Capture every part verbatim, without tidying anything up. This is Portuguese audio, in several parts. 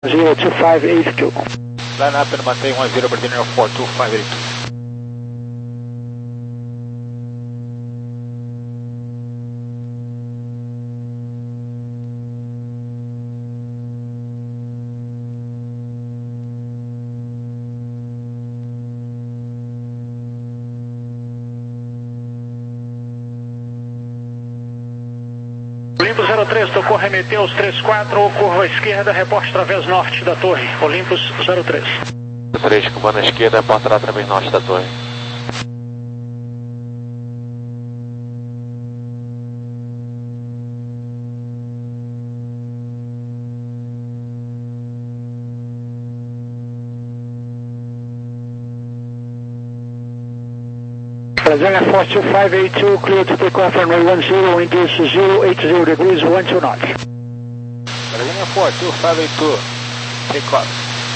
zero two five eight two. Line up and maintain one zero Brazilian Air four two five eight two. Olympus zero três, tocou remeteu os três quatro, curva esquerda, reporte através norte da torre. Olympus zero três. zero três, comando à esquerda, reporte através norte da torre. Brazilian Force two five eight two, clear to take off runway one zero, induce zero eight zero degrees, one two knots. Brazilian Force two five eight two, take off.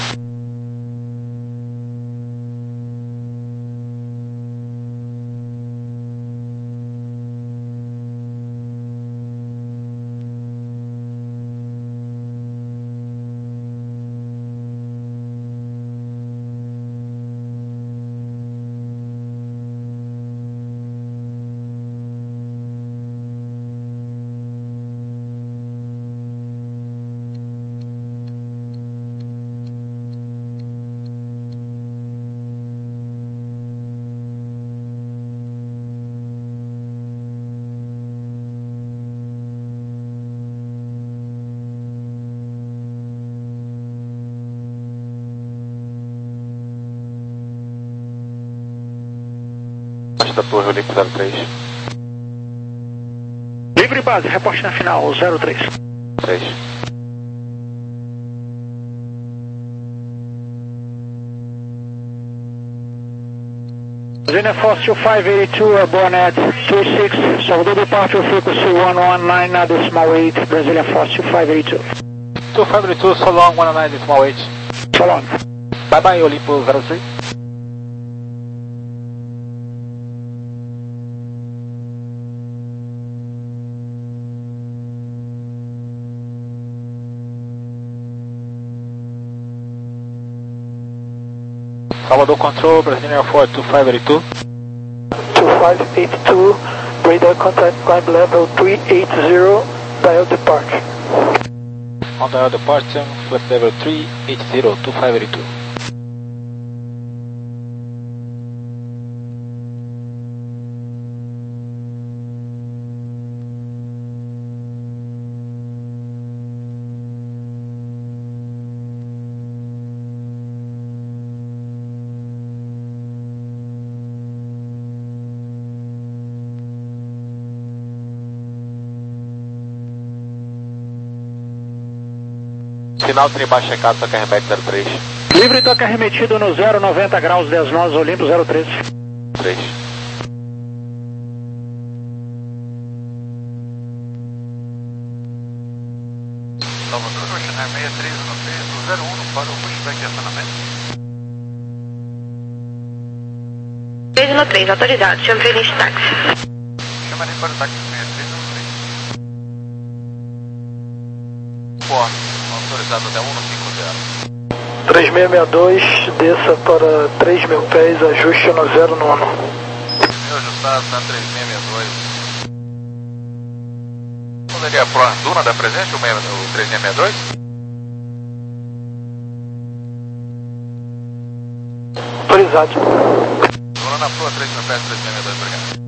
Da torre, Olympus zero três. Livre base, reporte na final, zero três. três. Brazilian Force two five eight two, airborne at two six, Salvador departure frequency one one nine decimal eight, Brazilian Force two five eight two. two five eight two, so long, one oh nine decimal eight. So long. Bye bye, Olympus zero three. Salvador Control, Brazilian Air Force two five eight two. two five eight two, radar contact climb level three eight zero, dial departure. On dial departure, flight level three eight zero, two five eight two. Final tribal checado, toca remete zero três. Livre toca remetido no zero noventa graus, dez nós, Olympus zero três. três. Salvador, Oceanar seis três um três, do zero um para o pushback de acionamento. seis um três, autorizado, chama Feliz Táxi. Chamarei para o táxi seis três um três. Porto, autorizado até um cinco zero. três seis seis dois, desça para três mil pés, ajuste no zero nove. Meu ajustado na três seis seis dois. Poderia pro Duna da presente, o três seis seis dois? Autorizado. Duna na Pro, três mil pés, três seis seis dois, obrigado.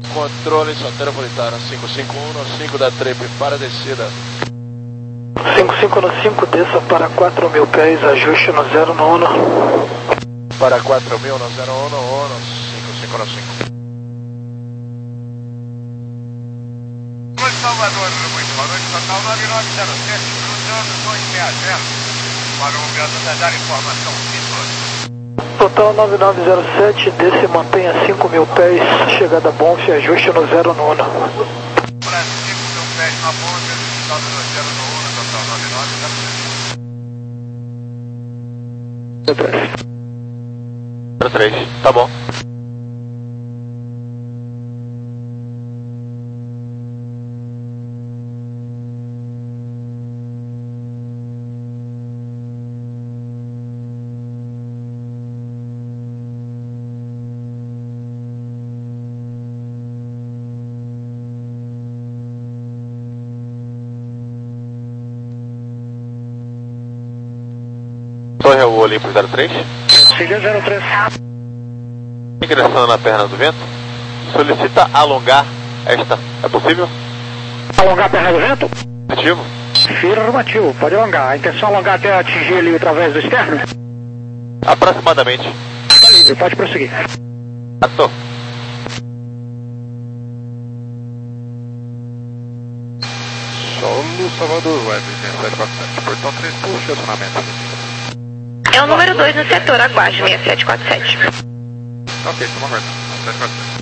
Controle Soteropolitano cinco cinco um no cinco da trip para a descida. cinco cinco no cinco, desça para quatro mil pés, ajuste no zero no uno. Para quatro mil no zero um no um, cinco cinco no cinco. Oi, Salvador, muito boa noite, total nove nove zero sete, cruzando dois seis zero, para o Brasil dar informação vitor. Total nove nove zero sete, desce e mantenha cinco mil pés, chegada Bonf, ajuste no zero no uno. Para cinco mil pés na ponta, sobe no zero no um, total nove nove zero sete. zero três, tá bom. Torre ao Olimpo zero três. Siga zero três. Ingressando na perna do vento. Solicita alongar esta. É possível? Alongar a perna do vento? Positivo. Afirmativo, pode alongar. A intenção é alongar até atingir ele através do externo? Aproximadamente. Está livre, pode prosseguir. Ator. Solo Salvador, web sete quatro sete, portão três, puxa acionamento. É o número dois no setor, aguarde seis sete quatro sete. Ok, toma aguarda, sete quatro sete.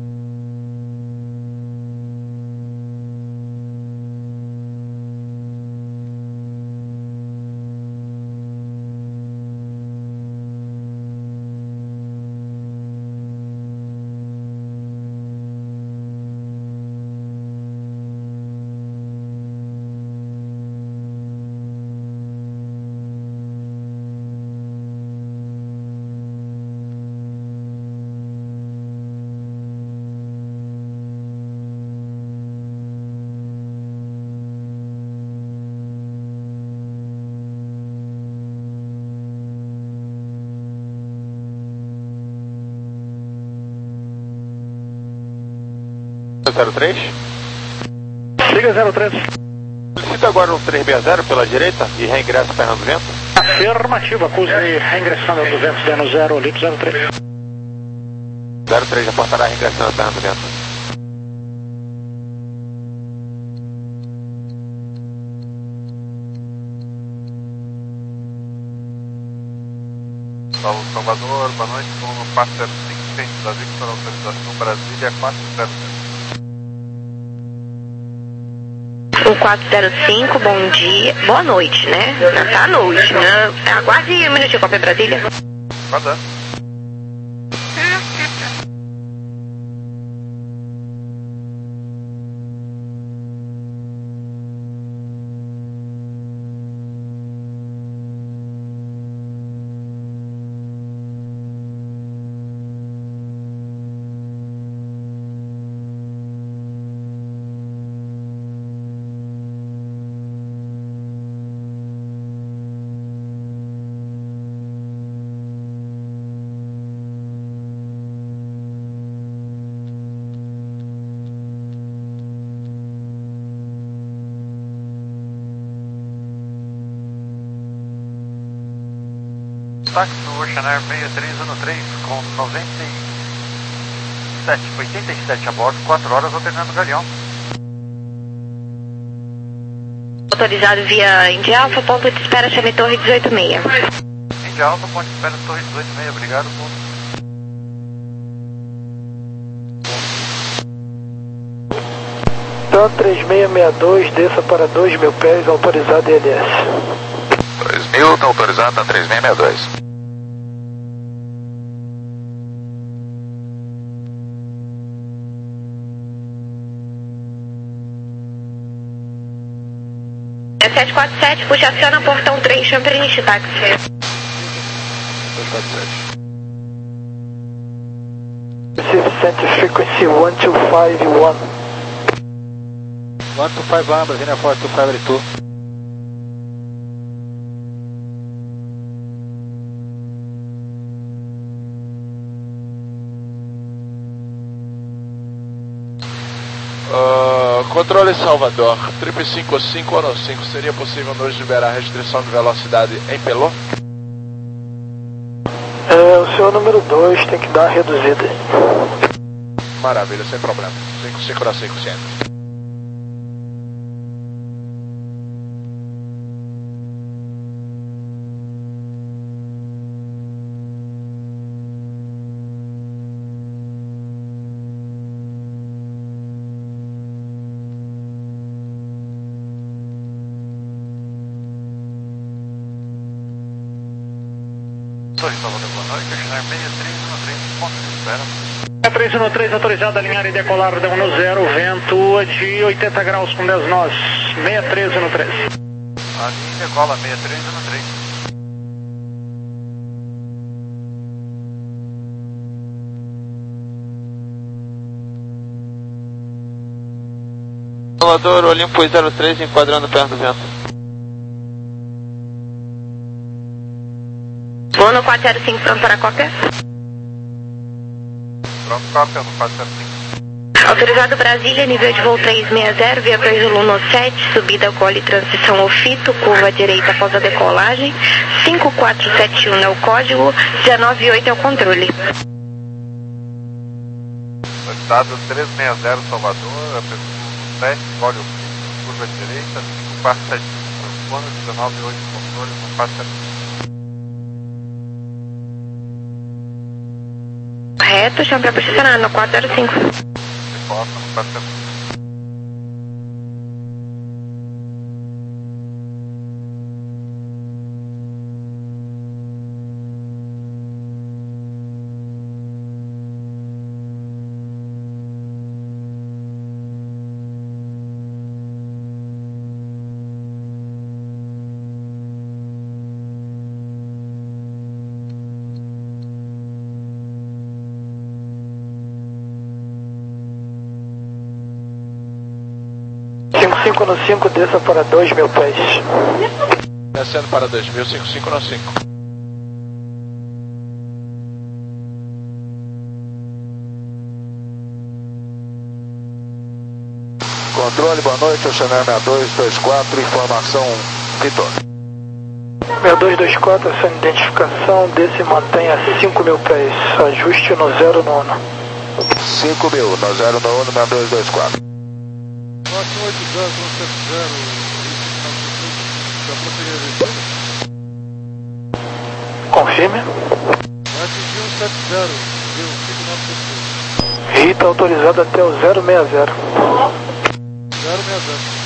zero três. Siga zero três. Solicita agora um três seis zero pela direita e reingresso perna do vento. Afirmativo, acuse reingressando a duzentos dando zero, Olimpo zero três. zero três, apontará reingressando a perna do vento. Salvador, boa noite, com o quatro zero cinco, centro da Victor, autorização Brasília quatro zero zero. Um quatro zero cinco, bom dia, boa noite, né? Não tá à noite, né? Aguarde um minutinho, Copa Brasília. Guarda. Táxi do Ocean Air seis três um três com noventa e sete, oitenta e sete a bordo, quatro horas alternando o galeão. Autorizado via Indy Alpha, ponto de espera, chame Torre dezoito seis. Indy Alpha, ponto de espera, Torre dezoito seis, obrigado. Então três seis seis dois, desça para dois mil pés, autorizado I L S. dois mil, está autorizado a três seis seis dois. É sete quatro sete, puxa, aciona portão três, chame para início táxi. sete quatro sete. Receive center frequency one two five one. one two five one, Brasília four two five two. Uh, controle Salvador, triplo cinco cinco um cinco, seria possível nos liberar a restrição de velocidade em Pelô? É, o seu número dois tem que dar uma reduzida. Maravilha, sem problema. cinco cinco cinco, ciento. Salvador, boa noite, Chinook seis três um três, ponto de espera. seis três um três, autorizado a alinhar e decolar de um no zero, vento de oitenta graus com dez nós, seis três um três. A linha decola seis três um três. Salvador, Olimpo zero três, enquadrando perto do vento. Bono quatro zero cinco, pronto para a cópia. Pronto, cópia no quatro zero cinco. Autorizado Brasília, nível de voo trezentos e sessenta, via Zulu no sete, subida Gole, transição Ofito, curva direita após a decolagem, cinco quatro sete um é o código, dezenove oito é o controle. Estado trezentos e sessenta, Salvador, sete, Gole Ofito, curva direita, cinco quatro sete um, transponder, dezenove oito controle no quatro zero cinco. Correto, chama para posicionar no quatro zero cinco. Reporta no quatro zero cinco. cinco cinco no cinco, desça para dois mil pés. Descendo para dois mil, cinco cinco no cinco. Controle, boa noite, Oceanária sessenta e dois vinte e quatro, informação Vitor. sessenta e dois vinte e quatro, essa identificação, desce e mantém a cinco mil pés, ajuste no zero nono. cinco mil, no zero nono, sessenta e dois vinte e quatro. Próximo oito zero, sete zero, já prosseguiu a descida? Confirme. Vai atingir um sete zero, viu? cinco nove sete seis. Rita autorizado até o zero seis zero. zero seis zero.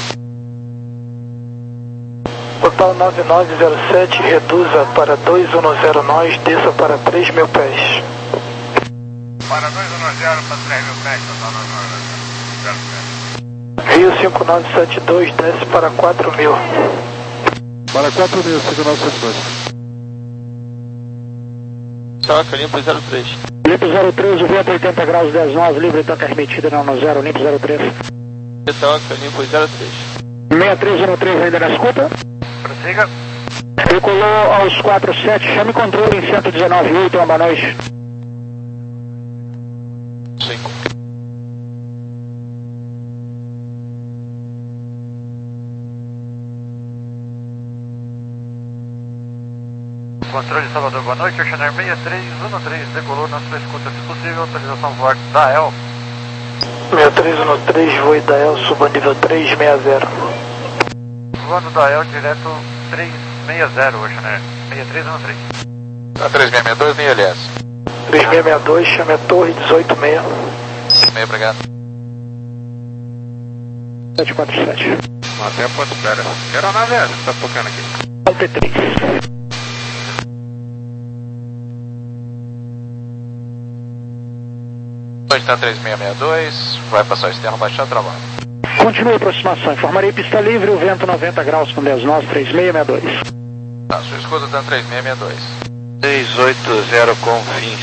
Total nove nove zero sete, reduza para dois um zero nós, desça para três mil pés. Para dois um zero para três mil pés, total nove nove zero sete. Rio cinco nove sete dois, desce para quatro mil. Para quatro mil, cinco nove sete dois. Toca, Limpo zero três. Limpo zero três, o vento oitenta graus, dez nós, livre toca remetida não no zero, Limpo zero três. Toca, Limpo zero três. seis três um três ainda na escuta. Prossiga. Decolou aos quatro sete, chame controle em cento e dezenove oito, uma boa noite. cinco. Controle Salvador, boa noite, Oceanária seis três um três, decolou na sua escuta, se possível, autorização voar da E L. seis três um três, voe da E L, suba nível três seis zero. Voando da E L, direto três seis zero, Oceanária seis três um três. A três seis seis dois, nem L S. três seis seis dois, chame a torre dezoito seis. Meio, obrigado. sete quatro sete. Até a ponto, espera. Que aeronave é essa que tá tocando aqui? T três. Está três seis seis dois, vai passar o externo, baixar trabalho. Continue a aproximação, informarei pista livre, o vento noventa graus com dez nós, três seis seis dois. Tá, sua escuta está três seis seis dois. seis oito zero com fins.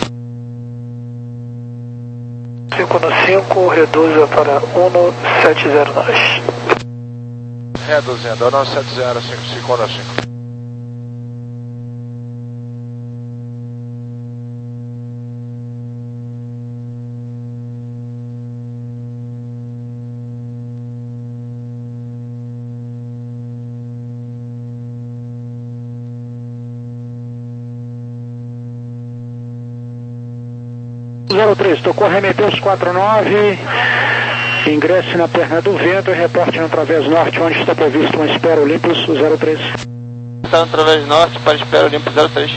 cinco no cinco, reduza para um sete zero nós. Reduzindo, um sete zero cinco cinco no cinco. zero três, tocou remeter os quatro nove, ingresse na perna do vento e reporte no Través Norte, onde está previsto uma espera Olympus zero três. Está no Través Norte para espera Olympus zero três.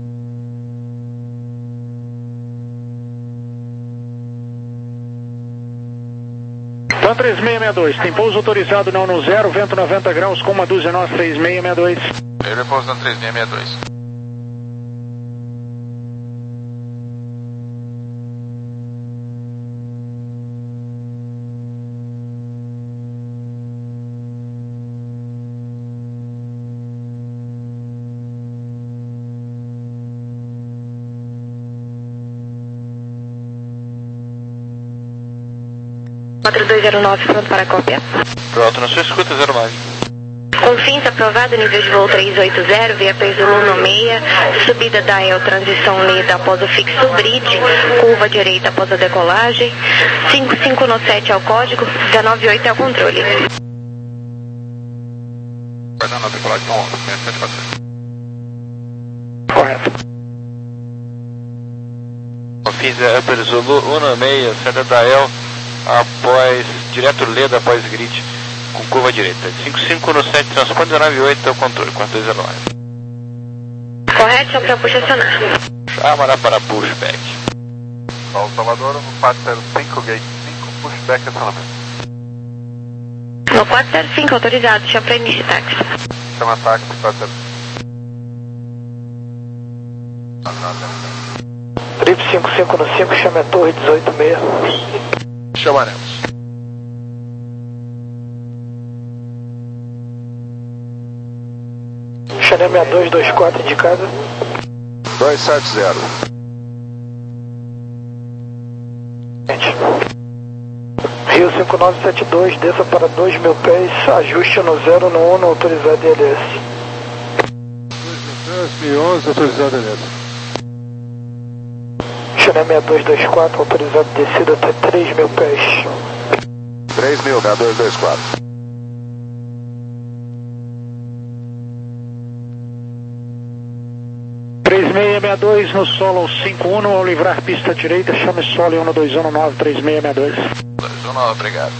Pan três seis seis dois, tem pouso autorizado não no zero, vento noventa graus com uma dúzia nós três seis seis dois. Ele pouso na três seis seis dois. quatro dois zero nove, pronto para a cópia. Pronto, na sua escuta, zero nove. Confins aprovado, nível de voo trezentos e oitenta, via peso Luno seis, subida da E L, transição lenta após o fixo bridge, curva direita após a decolagem, cinco cinco no sete é o código, dezenove oito é o controle. Guardando a decolagem, então, sete quatro sete. Correto. Confins é Upper Zulu um seis, saída da E L, após, direto Leda após grid, com curva direita. cinco cinco no sete, transpõe dezenove oito é o controle, quatro dois zero nove. Correto, só para push acionar. Chámara para pushback. Sol Salvador, no quatro zero cinco, gate cinco, pushback acionamento. No quatro zero cinco, autorizado, chama para início de táxi. Chama táxi quatro zero cinco. Trip cinco cinco no cinco, chama a torre dezoito seis. Chamaremos. Chanel sessenta e dois vinte e quatro indicado. dois sete zero. Rio cinco nove sete dois, desça para dois mil pés, ajuste no zero no um, no autorizado I L S. dois mil e onze, autorizado L S. Chanel sessenta e dois vinte e quatro, autorizado descida até três mil pés. três mil, sessenta e dois vinte e quatro. três seis seis dois no solo cinco um, ao livrar pista direita, chame solo um dois um nove três seis seis dois. dois um nove, obrigado.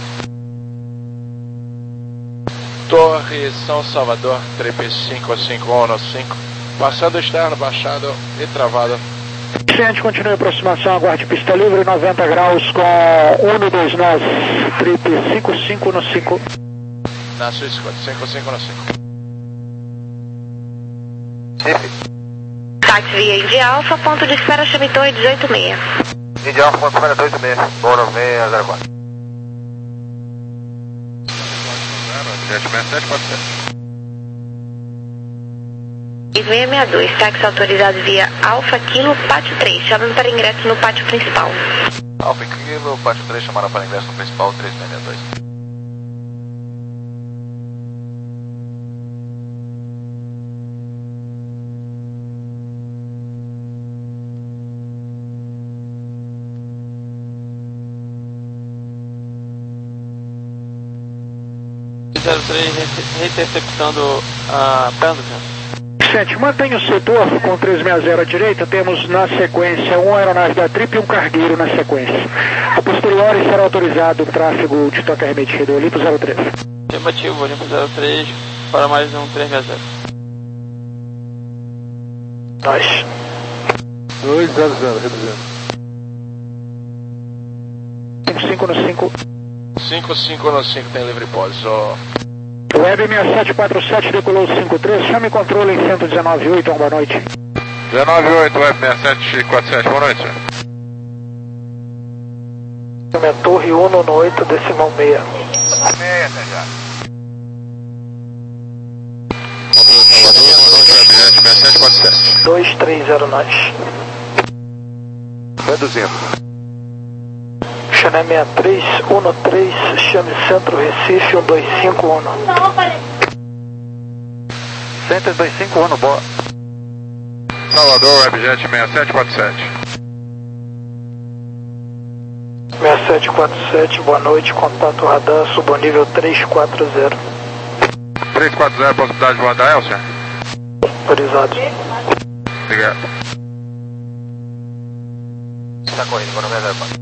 Torre São Salvador, trip cinco cinco um no cinco, passando externo, baixado e travado. Ciente, continue a aproximação, aguarde pista livre, noventa graus com um dois nove, trip cinco cinco no cinco. Na sua escuta, cinco cinco no cinco. Táxi via Indy Alpha, ponto de espera, chame torre dezoito seis. Indy Alpha, ponto de espera dezoito seis, Boa nove seis zero quatro. sete seis sete quatro sete. seis seis dois, táxi autorizado via Alpha Kilo Pátio três, chame para ingresso no pátio principal. Alfa Kilo, Pátio três, chamaram para ingresso no principal, três seis seis dois. zero três, reinterceptando a perna do vento. Vicente, mantenha o setor com trezentos e sessenta à direita, temos na sequência uma aeronave da Trip e um cargueiro na sequência. A posteriori será autorizado o tráfego de toque arremetido, Olympus zero três. Afirmativo, Olympus zero três, para mais um três seis zero. Nós. dois zero zero, reduzindo. cinco cinco no cinco. cinco cinco no cinco, tem livre pós. Oh. Web seis sete quatro sete, decolou cinco três, chame controle em cento e dezenove oito, uma boa noite. dezenove oito, Web seis sete quatro sete, boa noite. Chame a torre um no oito, decimal seis. Meia, até já. seis sete quatro sete. dois três zero nós. Reduzindo. Chanel sessenta e três um três, chame Centro Recife um dois cinco um. Center dois cinco um, boa. Salvador, Webjet seis sete quatro sete. seis sete quatro sete, boa noite, contato radar, subonível três quatro zero. três quatro zero, possibilidade de voar Elcia? Autorizado. Obrigado. Está correndo, economia zero quatro.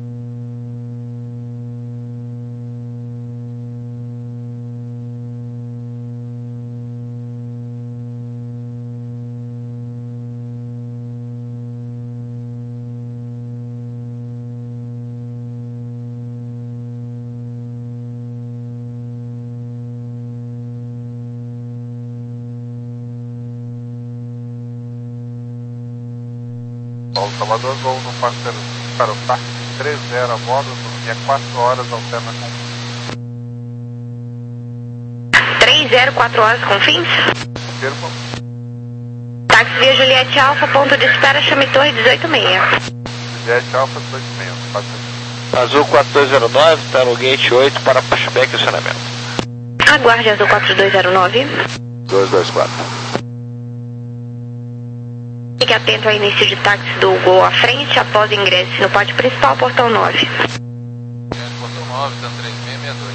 Paulo Salvador, gol no parceiro para o táxi três zero a bordo, é quatro horas alterna com três zero, quatro horas com fins. termo. Táxi via Juliette Alfa, ponto de espera, chame Torre dezoito seis. Juliette Alfa dois seis, parceiro. Azul quatro dois zero nove, está no gate oito para pushback e acionamento. Aguarde Azul quatro dois zero nove. dois dois quatro. Fique atento ao início de táxi do Gol à frente, após ingresso no pátio principal, portão nove. Portão nove, tá três seis seis dois.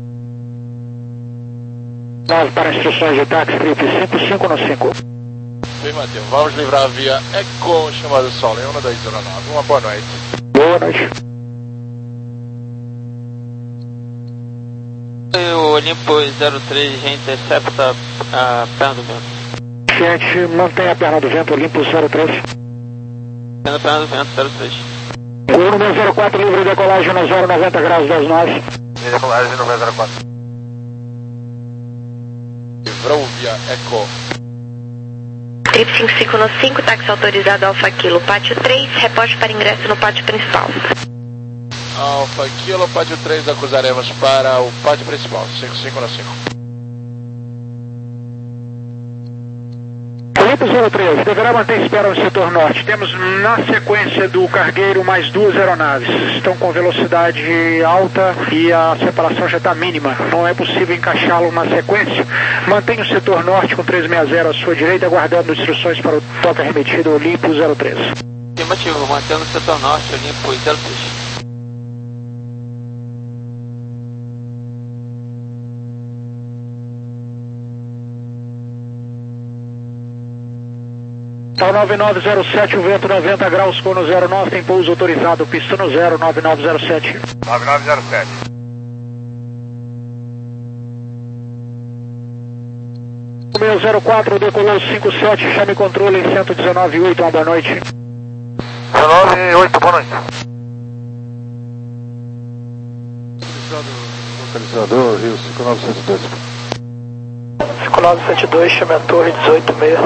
nove para instruções de táxi, trip cinco cinco no cinco. Afirmativo. Vamos livrar a via Eco, chamada Sol, em um dois zero nove. Uma boa noite. Boa noite. O Olimpo zero três já intercepta a perna do vento. Gente, mantém a perna do vento, Olimpo zero três. Perna, perna do vento zero três. O número zero quatro, livre decolagem no zero noventa graus das nove. Decolagem no zero quatro. Livrou via Eco. Trip cinco cinco no cinco, táxi autorizado Alfa Kilo, pátio três, reporte para ingresso no pátio principal. Alfa Kilo, pátio três, acusaremos para o pátio principal, cinco cinco no cinco. Olimpo zero três, deverá manter espera no setor norte. Temos na sequência do cargueiro mais duas aeronaves. Estão com velocidade alta e a separação já está mínima. Não é possível encaixá-lo na sequência. Mantenha o setor norte com trezentos e sessenta à sua direita, aguardando instruções para o toque arremetido Olimpo zero três. Afirmativo, mantendo o setor norte, Olimpo zero três. Tal nove nove zero sete, o vento noventa graus, cono zero nove, tem pouso autorizado, pista no zero nove nove zero sete. nove nove zero sete. O meu zero quatro decolou cinco sete, chame controle em cento e dezenove oito, uma boa noite. dezenove oito, boa noite. Localizador, Rio cinco nove sete dois. cinco nove sete dois, chame a torre dezoito seis.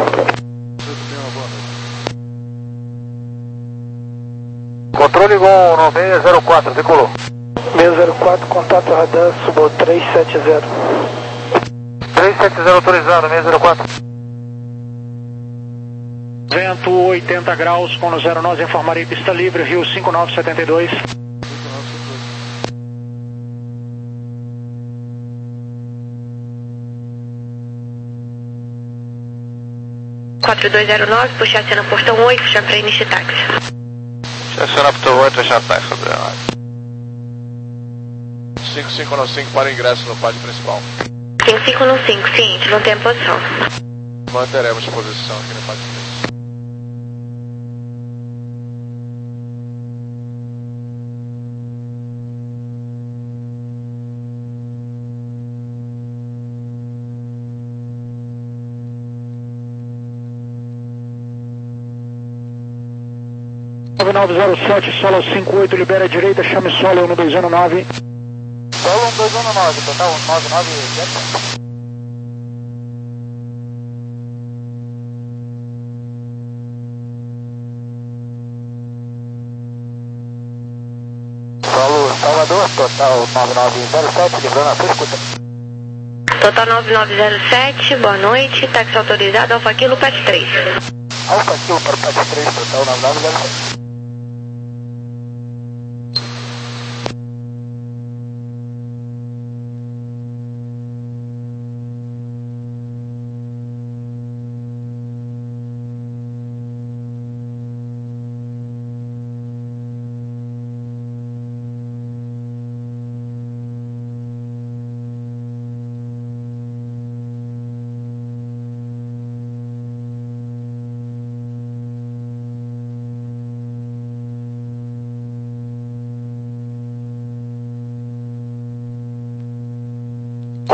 Controle Gol no seis zero quatro, decolou. seis zero quatro, contato radar, subo três sete zero. três sete zero autorizado, seis zero quatro. Vento oitenta graus, cono zero nove, informarei pista livre, Rio cinco nove sete dois. quatro dois zero nove, puxar no portão oito, já para início de táxi. Aciona portão oito, já está, Fabiano. cinco cinco no cinco para o ingresso no pátio principal. cinco cinco no cinco, ciente, não tem posição. Manteremos posição aqui no pátio três. nove nove zero sete, solo cinco oito, libera a direita, chame solo um dois zero nove. Solo um dois um nove, total nove nove zero. Solo Salvador, total nove nove zero sete, livrando a sua escuta. Total nove nove zero sete, boa noite, táxi autorizado Alfa Kilo, pátio três. Alfa Kilo para o pátio três, total nove nove zero sete.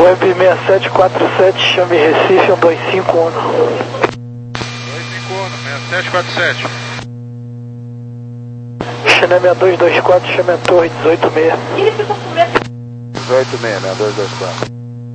Web seis sete quatro sete, chame Recife um dois cinco um. dois cinco um, seis sete quatro sete. Channel seis dois dois quatro, chame a torre dezoito seis. dezoito seis, seis dois dois quatro.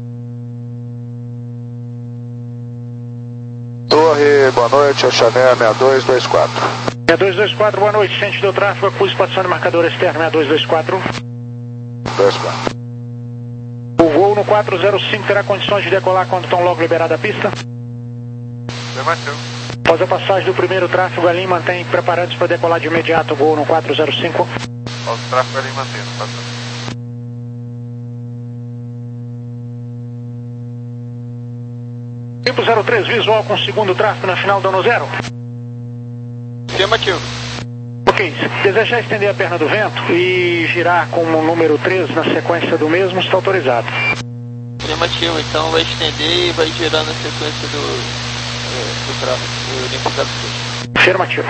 Torre, boa noite, Oxané seis dois dois quatro. seis dois dois quatro, boa noite, centro do tráfego, acuse participação de marcador externo seis dois dois quatro. dois quatro. O voo no quatro zero cinco terá condições de decolar quando estão logo liberada a pista? Afirmativo. Após a passagem do primeiro tráfego ali, mantém preparados para decolar de imediato o voo no quatro zero cinco. Ó, o tráfego ali mantendo, passando. Tempo zero três, visual com segundo tráfego na final do ano zero. Afirmativo. Ok, se desejar estender a perna do vento e girar com o número três na sequência do mesmo, está autorizado. Afirmativo, então vai estender e vai girar na sequência do, do tráfego, do limpo zero três. Afirmativo.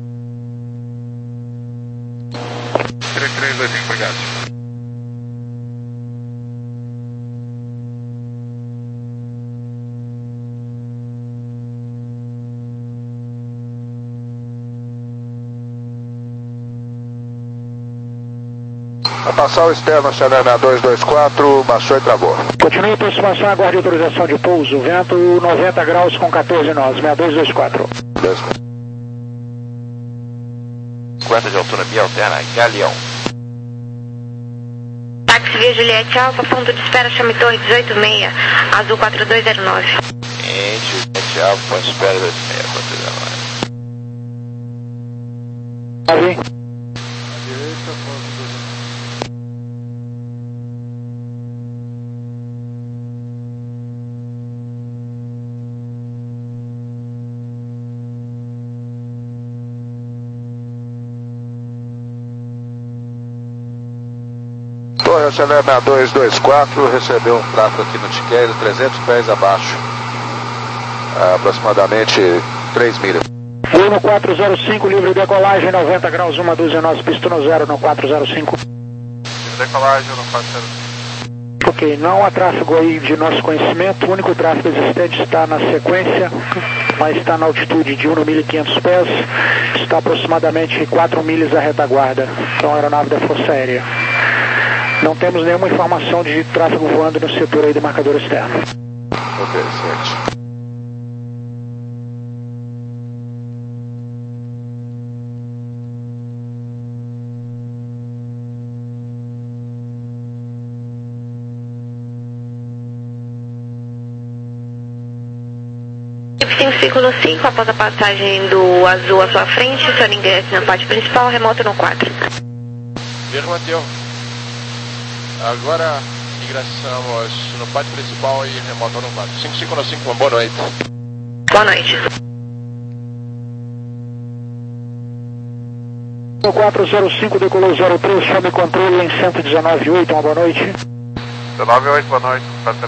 três três dois cinco, obrigado. Vai passar o externo, Channel seis dois dois quatro, baixou e travou. Continue a aproximação, aguarde autorização de pouso, vento noventa graus com quatorze nós, seis dois dois quatro. dois quatro. cinquenta de autonomia alterna, Galeão. Táxi Via Juliette Alfa, ponto de espera, chame torre dezoito seis, azul quatro dois zero nove. Ente, Juliette Alfa, ponto de espera dois seis, quatro dois zero nove. Ali. Torre, Channel seis dois dois quatro, recebeu um tráfego aqui no Tiqueiro, trezentos pés abaixo. Ah, aproximadamente três milhas. Voo no quatro zero cinco, livre decolagem, noventa graus, uma dúzia nós, pista no zero no quatro zero cinco. Decolagem no quatro zero cinco. Ok, não há tráfego aí de nosso conhecimento, o único tráfego existente está na sequência, mas está na altitude de um mil e quinhentos pés, está aproximadamente quatro milhas à retaguarda, então a aeronave da Força Aérea. Não temos nenhuma informação de tráfego voando no setor aí do marcador externo. Ok, certo. cinco cinco cinco, após a passagem do azul à sua frente, seu ingresso na parte principal, remoto no quatro. Afirmativo. Agora ingressamos no pátio principal e remoto no quatro. cinco cinco cinco, boa noite. Boa noite. O quatro zero cinco decolou zero três, chame controle em cento e dezenove ponto oito, uma boa noite. dezenove oito, boa noite.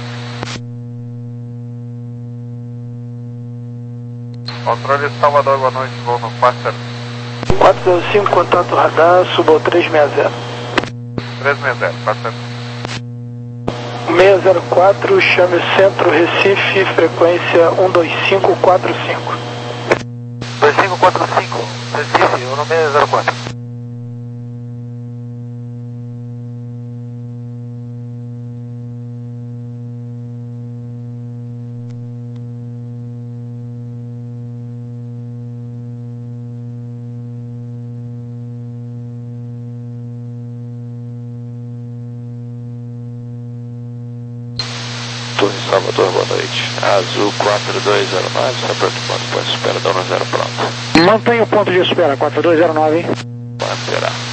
Controle Salvador, boa noite, voo no quatro zero cinco. quatro zero cinco, contato radar, suba ao três seis zero. três seis zero, quatro zero cinco. seis zero quatro, chame Centro Recife, frequência um dois cinco quatro cinco. dois cinco quatro cinco, Recife, o nome é zero quatro. Torre Salvador, boa noite. Azul quatro dois zero nove, está perturbando, ponto de espera, dona zero pronto. Mantenha o ponto de espera, quatro dois zero nove. Pode esperar.